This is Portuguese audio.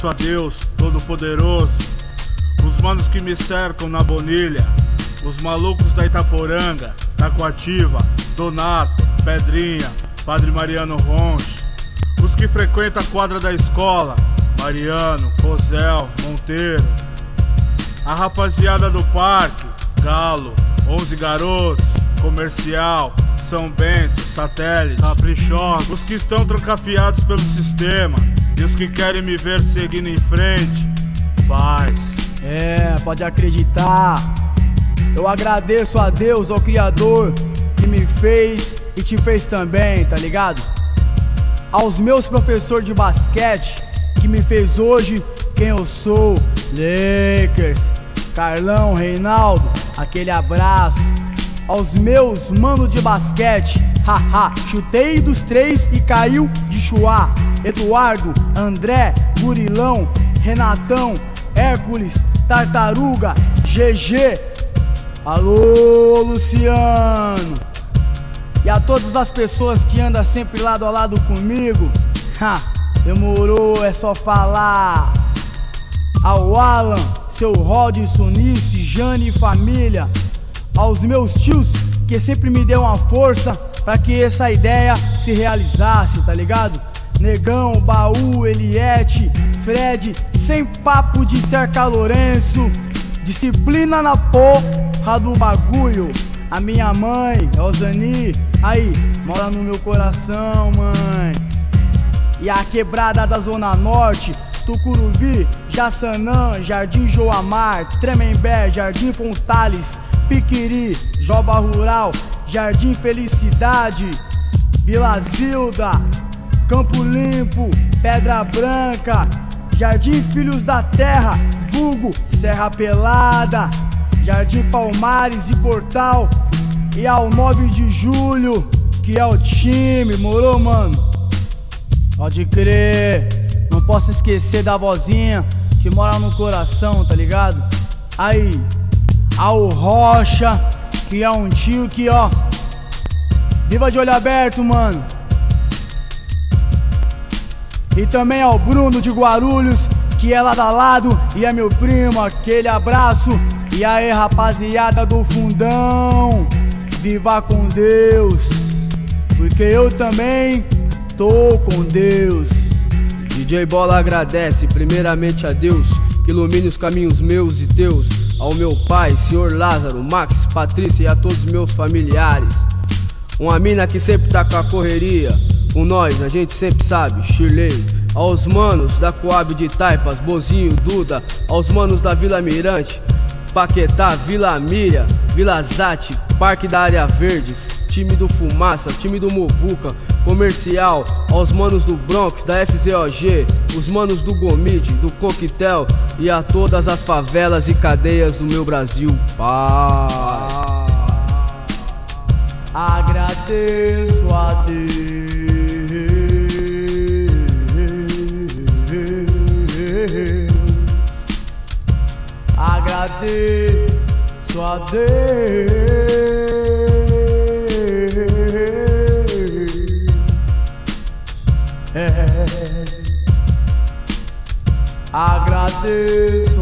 Agradeço a Deus Todo-Poderoso, os manos que me cercam na Bonilha, os malucos da Itaporanga, da Coativa, Donato, Pedrinha, Padre Mariano Ronche, os que frequentam a quadra da escola, Mariano, Rosel, Monteiro, a rapaziada do parque, Galo, 11 Garotos, Comercial, São Bento, Satélite, Caprichosos, os que estão trancafiados pelo sistema e os que querem me ver seguindo em frente. Paz. Pode acreditar. Eu agradeço a Deus, ao Criador, que me fez e te fez também, tá ligado? Aos meus professores de basquete, que me fez hoje quem eu sou. Lakers, Carlão, Reinaldo, aquele abraço. Aos meus manos de basquete, haha, chutei dos 3 e caiu de chuá. Eduardo, André, Gurilão, Renatão, Hércules, Tartaruga, GG. Alô, Luciano. E a todas as pessoas que andam sempre lado a lado comigo, demorou, é só falar. Ao Alan, seu Rodson, Nice, Jane e família. Aos meus tios, que sempre me deu uma força pra que essa ideia se realizasse, tá ligado? Negão, Baú, Eliette, Fred, sem papo de cerca Lourenço. Disciplina na porra do bagulho. A minha mãe, Elzani, aí, mora no meu coração, mãe. E a quebrada da Zona Norte, Tucuruvi, Jaçanã, Jardim Joamar, Tremembé, Jardim Fontales, Piquiri, Joba Rural, Jardim Felicidade, Vila Zilda, Campo Limpo, Pedra Branca, Jardim Filhos da Terra, vulgo Serra Pelada, Jardim Palmares e Portal. E ao 9 de julho, que é o time, morou, mano? Pode crer, não posso esquecer da vozinha que mora no coração, tá ligado? Aí, ao Rocha, que é um tio que, ó, viva de olho aberto, mano. E também ao Bruno de Guarulhos, que é lado a lado e é meu primo, aquele abraço. E aí, rapaziada do fundão, viva com Deus, porque eu também tô com Deus. DJ Bola agradece primeiramente a Deus, que ilumine os caminhos meus e teus. Ao meu pai, senhor Lázaro, Max, Patrícia e a todos os meus familiares. Uma mina que sempre tá com a correria, com nós, a gente sempre sabe, Shirley. Aos manos da Coab de Taipas, Bozinho, Duda. Aos manos da Vila Mirante, Paquetá, Vila Milha, Vila Zate, Parque da Área Verde, time do Fumaça, time do Movuca, Comercial. Aos manos do Bronx, da FZOG, os manos do Gomide, do Coquetel e a todas as favelas e cadeias do meu Brasil. Paz. Agradeço a Deus. Agradeço a Deus. Agradeço